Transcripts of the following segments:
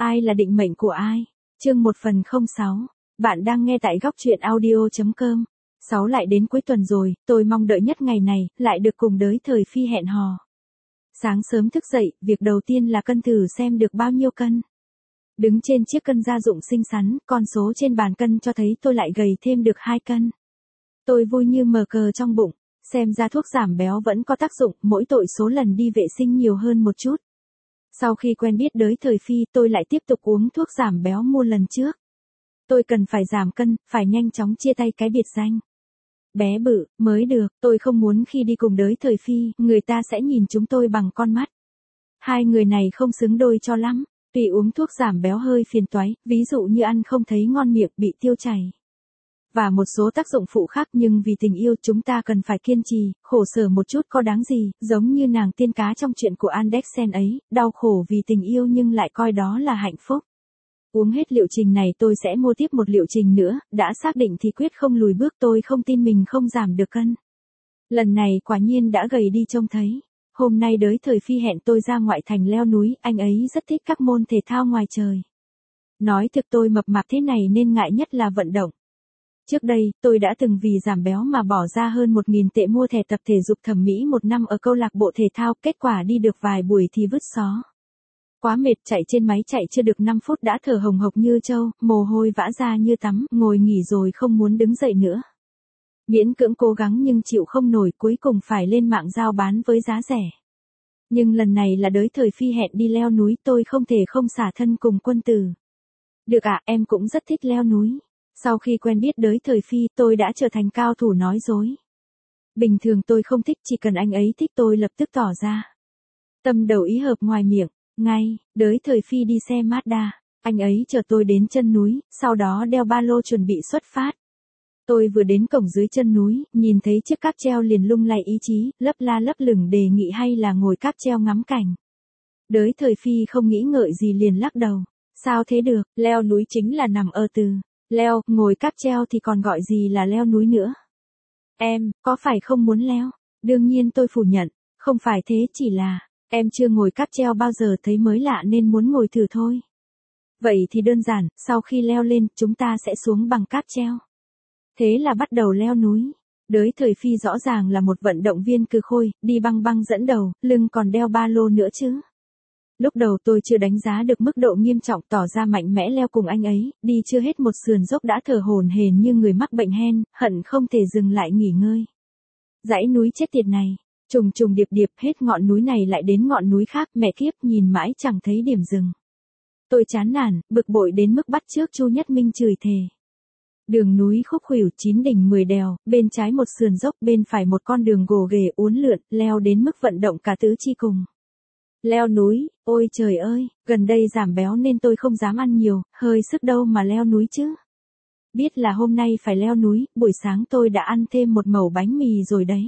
Ai là định mệnh của ai? Chương 1/06. Bạn đang nghe tại góc truyện audio.com. 6 lại đến cuối tuần rồi, tôi mong đợi nhất ngày này, lại được cùng đới thời phi hẹn hò. Sáng sớm thức dậy, việc đầu tiên là cân thử xem được bao nhiêu cân. Đứng trên chiếc cân gia dụng xinh xắn, con số trên bàn cân cho thấy tôi lại gầy thêm được 2 cân. Tôi vui như mờ cờ trong bụng, xem ra thuốc giảm béo vẫn có tác dụng, mỗi tội số lần đi vệ sinh nhiều hơn một chút. Sau khi quen biết đới thời phi, tôi lại tiếp tục uống thuốc giảm béo mua lần trước. Tôi cần phải giảm cân, phải nhanh chóng chia tay cái biệt danh bé bự mới được, tôi không muốn khi đi cùng đới thời phi, người ta sẽ nhìn chúng tôi bằng con mắt. Hai người này không xứng đôi cho lắm, tuy uống thuốc giảm béo hơi phiền toái, ví dụ như ăn không thấy ngon miệng, bị tiêu chảy và một số tác dụng phụ khác, nhưng vì tình yêu chúng ta cần phải kiên trì, khổ sở một chút có đáng gì, giống như nàng tiên cá trong chuyện của Andersen ấy, đau khổ vì tình yêu nhưng lại coi đó là hạnh phúc. Uống hết liệu trình này tôi sẽ mua tiếp một liệu trình nữa, đã xác định thì quyết không lùi bước, tôi không tin mình không giảm được cân. Lần này quả nhiên đã gầy đi trông thấy. Hôm nay đới thời phi hẹn tôi ra ngoại thành leo núi, anh ấy rất thích các môn thể thao ngoài trời. Nói thực tôi mập mạp thế này nên ngại nhất là vận động. Trước đây, tôi đã từng vì giảm béo mà bỏ ra hơn 1.000 tệ mua thẻ tập thể dục thẩm mỹ 1 năm ở câu lạc bộ thể thao, kết quả đi được vài buổi thì vứt xó. Quá mệt, chạy trên máy chạy chưa được 5 phút đã thở hồng hộc như trâu, mồ hôi vã ra như tắm, ngồi nghỉ rồi không muốn đứng dậy nữa. Miễn cưỡng cố gắng nhưng chịu không nổi, cuối cùng phải lên mạng giao bán với giá rẻ. Nhưng lần này là đới thời phi hẹn đi leo núi, tôi không thể không xả thân cùng Quân Tử. Được ạ, em cũng rất thích leo núi. Sau khi quen biết đới thời phi, tôi đã trở thành cao thủ nói dối. Bình thường tôi không thích, chỉ cần anh ấy thích tôi lập tức tỏ ra tâm đầu ý hợp ngoài miệng. Ngay, đới thời phi đi xe Mazda, anh ấy chở tôi đến chân núi, sau đó đeo ba lô chuẩn bị xuất phát. Tôi vừa đến cổng dưới chân núi, nhìn thấy chiếc cáp treo liền lung lay ý chí, lấp la lấp lửng đề nghị hay là ngồi cáp treo ngắm cảnh. Đới thời phi không nghĩ ngợi gì liền lắc đầu. Sao thế được, leo núi chính là nằm ở từ leo, ngồi cáp treo thì còn gọi gì là leo núi nữa. Em, có phải không muốn leo? Đương nhiên tôi phủ nhận, không phải thế, chỉ là em chưa ngồi cáp treo bao giờ thấy mới lạ nên muốn ngồi thử thôi. Vậy thì đơn giản, sau khi leo lên, chúng ta sẽ xuống bằng cáp treo. Thế là bắt đầu leo núi. Đới thời phi rõ ràng là một vận động viên cừ khôi, đi băng băng dẫn đầu, lưng còn đeo ba lô nữa chứ. Lúc đầu tôi chưa đánh giá được mức độ nghiêm trọng, tỏ ra mạnh mẽ leo cùng anh ấy, đi chưa hết một sườn dốc đã thở hổn hển như người mắc bệnh hen, hận không thể dừng lại nghỉ ngơi. Dãy núi chết tiệt này, trùng trùng điệp điệp, hết ngọn núi này lại đến ngọn núi khác, mẹ kiếp, nhìn mãi chẳng thấy điểm dừng. Tôi chán nản, bực bội đến mức bắt chước Chu Nhất Minh chửi thề. Đường núi khúc khuỷu, 9 đỉnh 10 đèo, bên trái một sườn dốc, bên phải một con đường gồ ghề uốn lượn, leo đến mức vận động cả tứ chi cùng. Leo núi, ôi trời ơi, gần đây giảm béo nên tôi không dám ăn nhiều, hơi sức đâu mà leo núi chứ. Biết là hôm nay phải leo núi, buổi sáng tôi đã ăn thêm một mẩu bánh mì rồi đấy.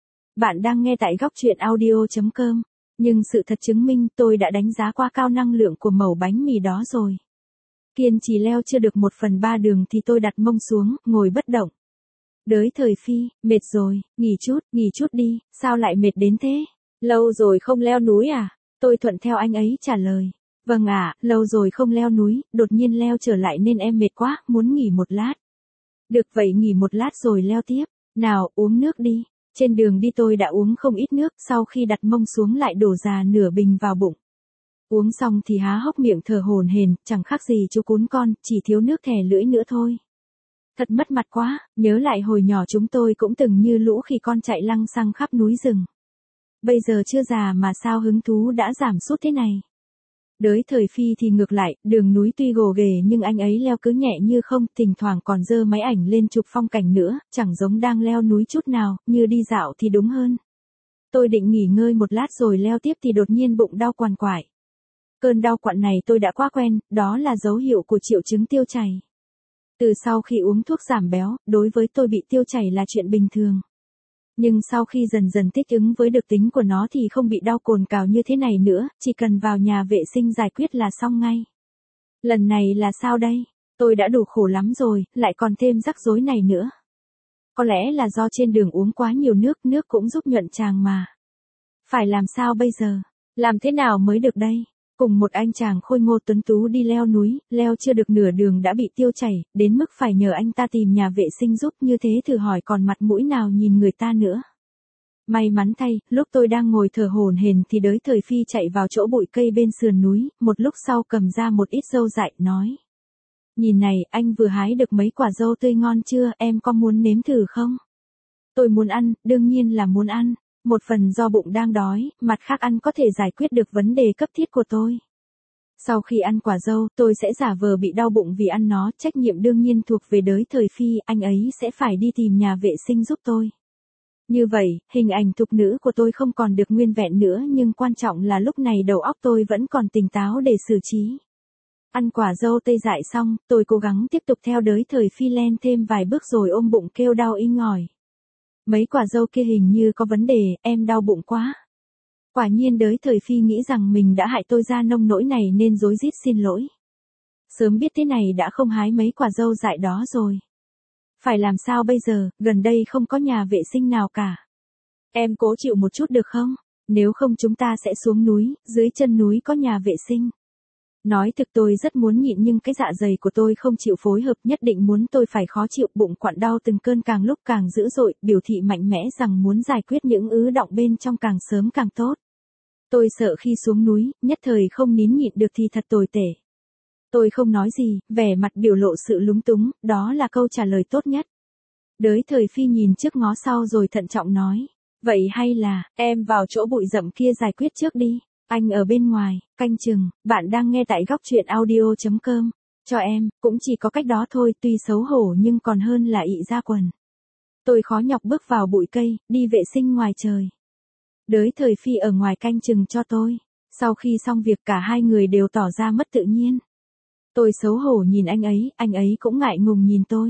Bạn đang nghe tại góc truyện audio.com, nhưng sự thật chứng minh tôi đã đánh giá quá cao năng lượng của mẩu bánh mì đó rồi. Kiên trì leo chưa được 1/3 đường thì tôi đặt mông xuống, ngồi bất động. Đới thời phi, mệt rồi, nghỉ chút đi, sao lại mệt đến thế? Lâu rồi không leo núi à? Tôi thuận theo anh ấy trả lời. Vâng ạ, lâu rồi không leo núi, đột nhiên leo trở lại nên em mệt quá, muốn nghỉ một lát. Được vậy nghỉ một lát rồi leo tiếp. Nào, uống nước đi. Trên đường đi tôi đã uống không ít nước, sau khi đặt mông xuống lại đổ già nửa bình vào bụng. Uống xong thì há hốc miệng thở hổn hển, chẳng khác gì chú cún con, chỉ thiếu nước thè lưỡi nữa thôi. Thật mất mặt quá, nhớ lại hồi nhỏ chúng tôi cũng từng như lũ khỉ con chạy lăng xăng khắp núi rừng. Bây giờ chưa già mà sao hứng thú đã giảm sút thế này. Đới thời phi thì ngược lại, đường núi tuy gồ ghề nhưng anh ấy leo cứ nhẹ như không, thỉnh thoảng còn giơ máy ảnh lên chụp phong cảnh nữa, chẳng giống đang leo núi chút nào, như đi dạo thì đúng hơn. Tôi định nghỉ ngơi một lát rồi leo tiếp thì đột nhiên bụng đau quằn quại. Cơn đau quặn này tôi đã quá quen, đó là dấu hiệu của triệu chứng tiêu chảy. Từ sau khi uống thuốc giảm béo, đối với tôi bị tiêu chảy là chuyện bình thường. Nhưng sau khi dần dần thích ứng với được tính của nó thì không bị đau cồn cào như thế này nữa, chỉ cần vào nhà vệ sinh giải quyết là xong ngay. Lần này là sao đây? Tôi đã đủ khổ lắm rồi, lại còn thêm rắc rối này nữa. Có lẽ là do trên đường uống quá nhiều nước, nước cũng giúp nhuận tràng mà. Phải làm sao bây giờ? Làm thế nào mới được đây? Cùng một anh chàng khôi ngô tuấn tú đi leo núi, leo chưa được nửa đường đã bị tiêu chảy, đến mức phải nhờ anh ta tìm nhà vệ sinh giúp, như thế thử hỏi còn mặt mũi nào nhìn người ta nữa. May mắn thay, lúc tôi đang ngồi thở hổn hển thì đới thời phi chạy vào chỗ bụi cây bên sườn núi, một lúc sau cầm ra một ít dâu dại, nói. Nhìn này, anh vừa hái được mấy quả dâu tươi ngon chưa, em có muốn nếm thử không? Tôi muốn ăn, đương nhiên là muốn ăn. Một phần do bụng đang đói, mặt khác ăn có thể giải quyết được vấn đề cấp thiết của tôi. Sau khi ăn quả dâu, tôi sẽ giả vờ bị đau bụng vì ăn nó, trách nhiệm đương nhiên thuộc về đới thời phi, anh ấy sẽ phải đi tìm nhà vệ sinh giúp tôi. Như vậy, hình ảnh thục nữ của tôi không còn được nguyên vẹn nữa, nhưng quan trọng là lúc này đầu óc tôi vẫn còn tỉnh táo để xử trí. Ăn quả dâu tây dại xong, tôi cố gắng tiếp tục theo đới thời phi len thêm vài bước rồi ôm bụng kêu đau inh ỏi. Mấy quả dâu kia hình như có vấn đề, em đau bụng quá. Quả nhiên đới thời phi nghĩ rằng mình đã hại tôi ra nông nỗi này nên rối rít xin lỗi. Sớm biết thế này đã không hái mấy quả dâu dại đó rồi. Phải làm sao bây giờ, gần đây không có nhà vệ sinh nào cả. Em cố chịu một chút được không? Nếu không chúng ta sẽ xuống núi, dưới chân núi có nhà vệ sinh. Nói thực tôi rất muốn nhịn nhưng cái dạ dày của tôi không chịu phối hợp, nhất định muốn tôi phải khó chịu, bụng quặn đau từng cơn càng lúc càng dữ dội, biểu thị mạnh mẽ rằng muốn giải quyết những ứ đọng bên trong càng sớm càng tốt. Tôi sợ khi xuống núi, nhất thời không nín nhịn được thì thật tồi tệ. Tôi không nói gì, vẻ mặt biểu lộ sự lúng túng, đó là câu trả lời tốt nhất. Đới thời phi nhìn trước ngó sau rồi thận trọng nói. Vậy hay là, em vào chỗ bụi rậm kia giải quyết trước đi. Anh ở bên ngoài, canh chừng, bạn đang nghe tại góc truyện audio.com. Cho em, cũng chỉ có cách đó thôi, tuy xấu hổ nhưng còn hơn là ị ra quần. Tôi khó nhọc bước vào bụi cây, đi vệ sinh ngoài trời. Đới thời phi ở ngoài canh chừng cho tôi. Sau khi xong việc cả hai người đều tỏ ra mất tự nhiên. Tôi xấu hổ nhìn anh ấy cũng ngại ngùng nhìn tôi.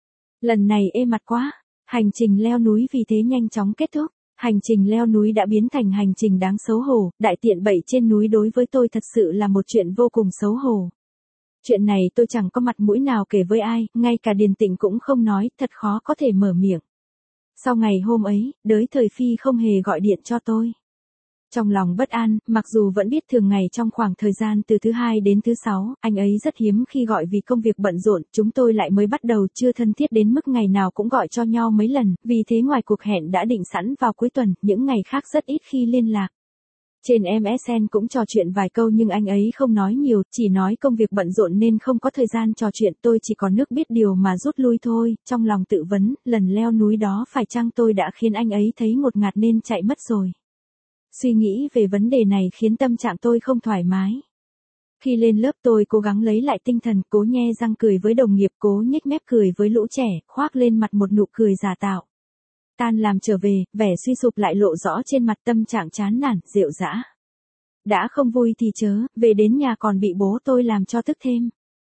Lần này ê mặt quá, hành trình leo núi vì thế nhanh chóng kết thúc. Hành trình leo núi đã biến thành hành trình đáng xấu hổ, đại tiện bậy trên núi đối với tôi thật sự là một chuyện vô cùng xấu hổ. Chuyện này tôi chẳng có mặt mũi nào kể với ai, ngay cả Điền Tịnh cũng không nói, thật khó có thể mở miệng. Sau ngày hôm ấy, đới thời phi không hề gọi điện cho tôi. Trong lòng bất an, mặc dù vẫn biết thường ngày trong khoảng thời gian từ thứ hai đến thứ sáu, anh ấy rất hiếm khi gọi vì công việc bận rộn, chúng tôi lại mới bắt đầu chưa thân thiết đến mức ngày nào cũng gọi cho nhau mấy lần, vì thế ngoài cuộc hẹn đã định sẵn vào cuối tuần, những ngày khác rất ít khi liên lạc. Trên MSN cũng trò chuyện vài câu nhưng anh ấy không nói nhiều, chỉ nói công việc bận rộn nên không có thời gian trò chuyện, tôi chỉ có nước biết điều mà rút lui thôi, trong lòng tự vấn, lần leo núi đó phải chăng tôi đã khiến anh ấy thấy ngột ngạt nên chạy mất rồi. Suy nghĩ về vấn đề này khiến tâm trạng tôi không thoải mái. Khi lên lớp tôi cố gắng lấy lại tinh thần, cố nhe răng cười với đồng nghiệp, cố nhếch mép cười với lũ trẻ, khoác lên mặt một nụ cười giả tạo. Tan làm trở về, vẻ suy sụp lại lộ rõ trên mặt, tâm trạng chán nản, rệu rã. Đã không vui thì chớ, về đến nhà còn bị bố tôi làm cho tức thêm.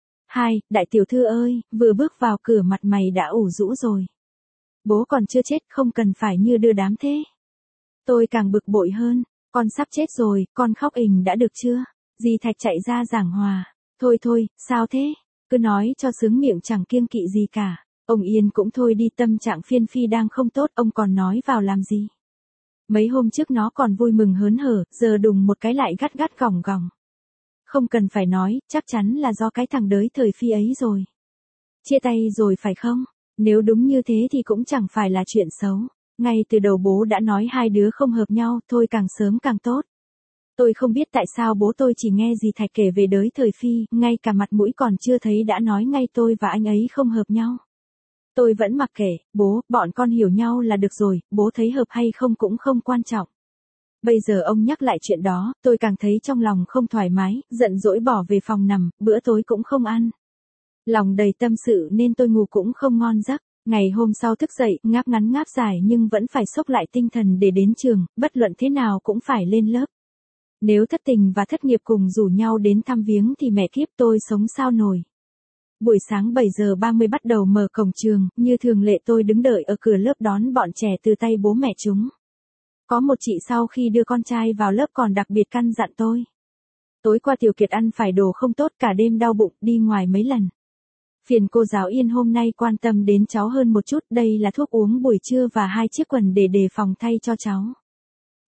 Đại tiểu thư ơi, vừa bước vào cửa mặt mày đã ủ rũ rồi. Bố còn chưa chết, không cần phải như đưa đám thế. Tôi càng bực bội hơn, con sắp chết rồi, con khóc ình đã được chưa? Dì Thạch chạy ra giảng hòa. Thôi, sao thế? Cứ nói cho sướng miệng chẳng kiêng kỵ gì cả. Ông yên cũng thôi đi, tâm trạng Phiên Phi đang không tốt, ông còn nói vào làm gì? Mấy hôm trước nó còn vui mừng hớn hở, giờ đùng một cái lại gắt gắt gỏng gỏng. Không cần phải nói, chắc chắn là do cái thằng đới thời Phi ấy rồi. Chia tay rồi phải không? Nếu đúng như thế thì cũng chẳng phải là chuyện xấu. Ngay từ đầu bố đã nói hai đứa không hợp nhau, thôi càng sớm càng tốt. Tôi không biết tại sao bố tôi chỉ nghe dì Thạch kể về đới thời Phi, ngay cả mặt mũi còn chưa thấy đã nói ngay tôi và anh ấy không hợp nhau. Tôi vẫn mặc kệ, bố, bọn con hiểu nhau là được rồi, bố thấy hợp hay không cũng không quan trọng. Bây giờ ông nhắc lại chuyện đó, tôi càng thấy trong lòng không thoải mái, giận dỗi bỏ về phòng nằm, bữa tối cũng không ăn. Lòng đầy tâm sự nên tôi ngủ cũng không ngon giấc. Ngày hôm sau thức dậy, ngáp ngắn ngáp dài nhưng vẫn phải xốc lại tinh thần để đến trường, bất luận thế nào cũng phải lên lớp. Nếu thất tình và thất nghiệp cùng rủ nhau đến thăm viếng thì mẹ kiếp tôi sống sao nổi. Buổi sáng 7:30 bắt đầu mở cổng trường, như thường lệ tôi đứng đợi ở cửa lớp đón bọn trẻ từ tay bố mẹ chúng. Có một chị sau khi đưa con trai vào lớp còn đặc biệt căn dặn tôi. Tối qua Tiểu Kiệt ăn phải đồ không tốt, cả đêm đau bụng, đi ngoài mấy lần. Phiền cô giáo Yên hôm nay quan tâm đến cháu hơn một chút, đây là thuốc uống buổi trưa và 2 chiếc quần để đề phòng thay cho cháu.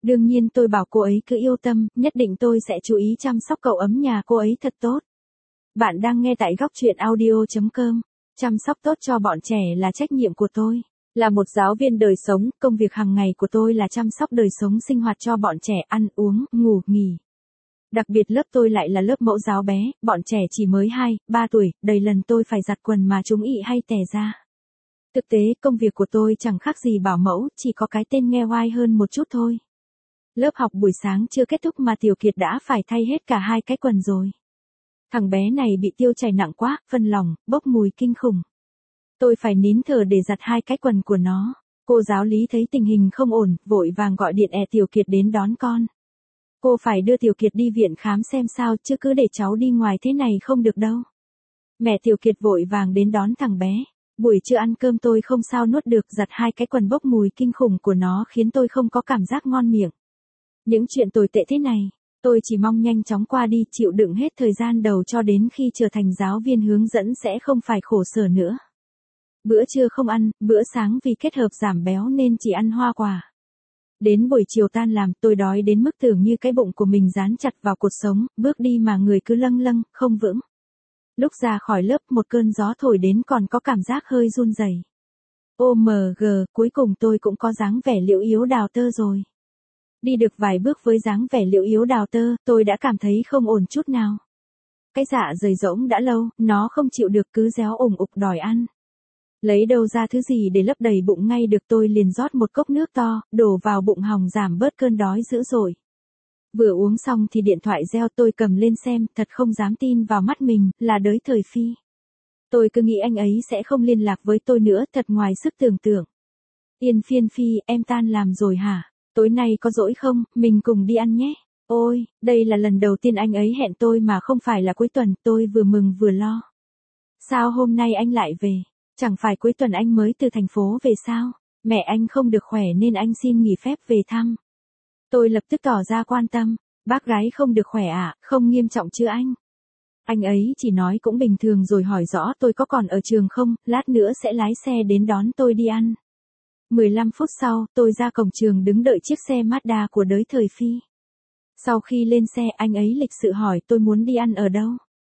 Đương nhiên tôi bảo cô ấy cứ yêu tâm, nhất định tôi sẽ chú ý chăm sóc cậu ấm nhà cô ấy thật tốt. Bạn đang nghe tại góc truyện audio.com. Chăm sóc tốt cho bọn trẻ là trách nhiệm của tôi. Là một giáo viên đời sống, công việc hàng ngày của tôi là chăm sóc đời sống sinh hoạt cho bọn trẻ, ăn uống, ngủ, nghỉ. Đặc biệt lớp tôi lại là lớp mẫu giáo bé, bọn trẻ chỉ mới 2, 3 tuổi, đầy lần tôi phải giặt quần mà chúng ị hay tè ra. Thực tế, công việc của tôi chẳng khác gì bảo mẫu, chỉ có cái tên nghe oai hơn một chút thôi. Lớp học buổi sáng chưa kết thúc mà Tiểu Kiệt đã phải thay hết cả 2 cái quần rồi. Thằng bé này bị tiêu chảy nặng quá, phân lỏng, bốc mùi kinh khủng. Tôi phải nín thở để giặt 2 cái quần của nó. Cô giáo lý thấy tình hình không ổn, vội vàng gọi điện Tiểu Kiệt đến đón con. Cô phải đưa Tiểu Kiệt đi viện khám xem sao, chứ cứ để cháu đi ngoài thế này không được đâu. Mẹ Tiểu Kiệt vội vàng đến đón thằng bé. Buổi trưa ăn cơm tôi không sao nuốt được, giặt 2 cái quần bốc mùi kinh khủng của nó khiến tôi không có cảm giác ngon miệng. Những chuyện tồi tệ thế này, tôi chỉ mong nhanh chóng qua đi, chịu đựng hết thời gian đầu cho đến khi trở thành giáo viên hướng dẫn sẽ không phải khổ sở nữa. Bữa trưa không ăn, bữa sáng vì kết hợp giảm béo nên chỉ ăn hoa quả. Đến buổi chiều tan làm, tôi đói đến mức tưởng như cái bụng của mình dán chặt vào cột sống, bước đi mà người cứ lâng lâng, không vững. Lúc ra khỏi lớp, một cơn gió thổi đến còn có cảm giác hơi run rẩy. OMG, cuối cùng tôi cũng có dáng vẻ liễu yếu đào tơ rồi. Đi được vài bước với dáng vẻ liễu yếu đào tơ, tôi đã cảm thấy không ổn chút nào. Cái dạ dày rỗng đã lâu, nó không chịu được cứ réo ủng ục đòi ăn. Lấy đâu ra thứ gì để lấp đầy bụng ngay được, tôi liền rót một cốc nước to, đổ vào bụng hòng giảm bớt cơn đói dữ dội. Vừa uống xong thì điện thoại reo, tôi cầm lên xem, thật không dám tin vào mắt mình, là Đới Thời Phi. Tôi cứ nghĩ anh ấy sẽ không liên lạc với tôi nữa, thật ngoài sức tưởng tượng. Yên Phiên Phi, em tan làm rồi hả? Tối nay có rỗi không, mình cùng đi ăn nhé. Ôi, đây là lần đầu tiên anh ấy hẹn tôi mà không phải là cuối tuần, tôi vừa mừng vừa lo. Sao hôm nay anh lại về? Chẳng phải cuối tuần anh mới từ thành phố về sao? Mẹ anh không được khỏe nên anh xin nghỉ phép về thăm. Tôi lập tức tỏ ra quan tâm. Bác gái không được khỏe à, không nghiêm trọng chứ anh? Anh ấy chỉ nói cũng bình thường rồi hỏi rõ tôi có còn ở trường không, lát nữa sẽ lái xe đến đón tôi đi ăn. 15 phút sau, tôi ra cổng trường đứng đợi chiếc xe Mazda của Đới Thời Phi. Sau khi lên xe, anh ấy lịch sự hỏi tôi muốn đi ăn ở đâu.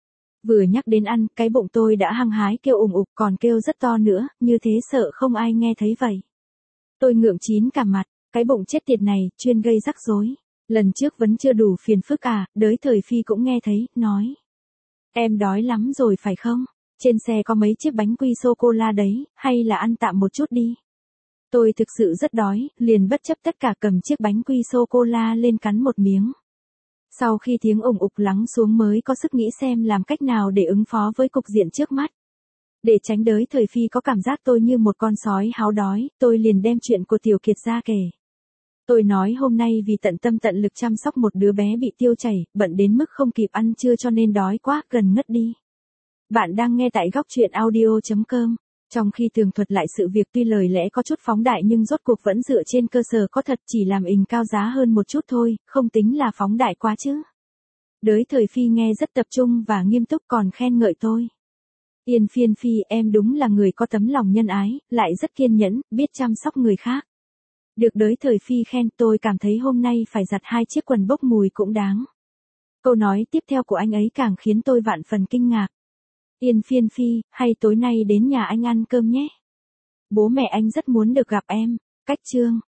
Vừa nhắc đến ăn, cái bụng tôi đã hăng hái kêu ủng ục, còn kêu rất to nữa, như thế sợ không ai nghe thấy vậy. Tôi ngượng chín cả mặt, cái bụng chết tiệt này, chuyên gây rắc rối. Lần trước vẫn chưa đủ phiền phức à, Đới Thời Phi cũng nghe thấy, nói. Em đói lắm rồi phải không? Trên xe có mấy chiếc bánh quy sô-cô-la đấy, hay là ăn tạm một chút đi. Tôi thực sự rất đói, liền bất chấp tất cả cầm chiếc bánh quy sô-cô-la lên cắn một miếng. Sau khi tiếng ủng ục lắng xuống mới có sức nghĩ xem làm cách nào để ứng phó với cục diện trước mắt. Để tránh Đới Thời Phi có cảm giác tôi như một con sói háo đói, tôi liền đem chuyện của Tiểu Kiệt ra kể. Tôi nói hôm nay vì tận tâm tận lực chăm sóc một đứa bé bị tiêu chảy, bận đến mức không kịp ăn trưa cho nên đói quá, gần ngất đi. Bạn đang nghe tại góc truyện audio.com. Trong khi tường thuật lại sự việc tuy lời lẽ có chút phóng đại nhưng rốt cuộc vẫn dựa trên cơ sở có thật, chỉ làm ình cao giá hơn một chút thôi, không tính là phóng đại quá chứ. Đới Thời Phi nghe rất tập trung và nghiêm túc còn khen ngợi tôi. Yên Phiên Phi, em đúng là người có tấm lòng nhân ái, lại rất kiên nhẫn, biết chăm sóc người khác. Được Đới Thời Phi khen, tôi cảm thấy hôm nay phải giặt 2 chiếc quần bốc mùi cũng đáng. Câu nói tiếp theo của anh ấy càng khiến tôi vạn phần kinh ngạc. Yên Phiên Phi, hay tối nay đến nhà anh ăn cơm nhé. Bố mẹ anh rất muốn được gặp em. Cách chương.